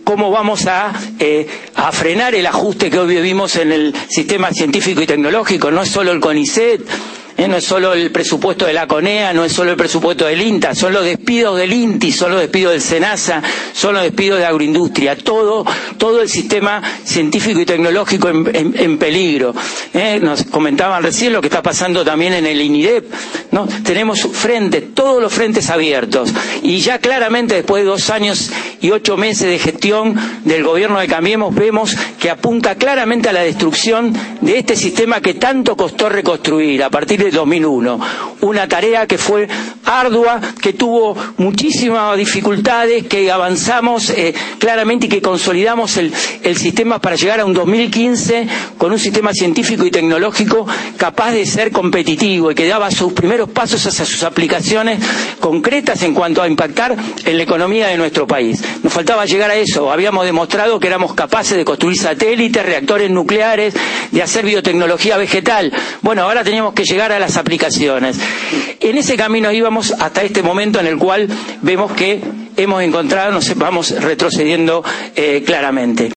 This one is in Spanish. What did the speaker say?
cómo vamos a frenar el ajuste que hoy vivimos en el sistema científico y tecnológico. No es solo el CONICET, no es solo el presupuesto de la CONEA, no es solo el presupuesto del INTA, son los despidos del INTI, son los despidos del SENASA, son los despidos de agroindustria, todo el sistema científico y tecnológico en peligro. Nos comentaban recién lo que está pasando también en el INIDEP, ¿no? Tenemos todos los frentes abiertos, y ya claramente después de 2 años y 8 meses de gestión del gobierno de Cambiemos, vemos que apunta claramente a la destrucción de este sistema que tanto costó reconstruir a partir de 2001, una tarea que fue ardua, que tuvo muchísimas dificultades, que avanzamos claramente y que consolidamos el sistema para llegar a un 2015 con un sistema científico y tecnológico capaz de ser competitivo y que daba sus primeros pasos hacia sus aplicaciones concretas en cuanto a impactar en la economía de nuestro país. Nos faltaba llegar a eso. Habíamos demostrado que éramos capaces de construir satélites, reactores nucleares, de hacer biotecnología vegetal. Bueno, ahora teníamos que llegar a las aplicaciones. En ese camino íbamos hasta este momento en el cual vemos que hemos encontrado, nos vamos retrocediendo claramente.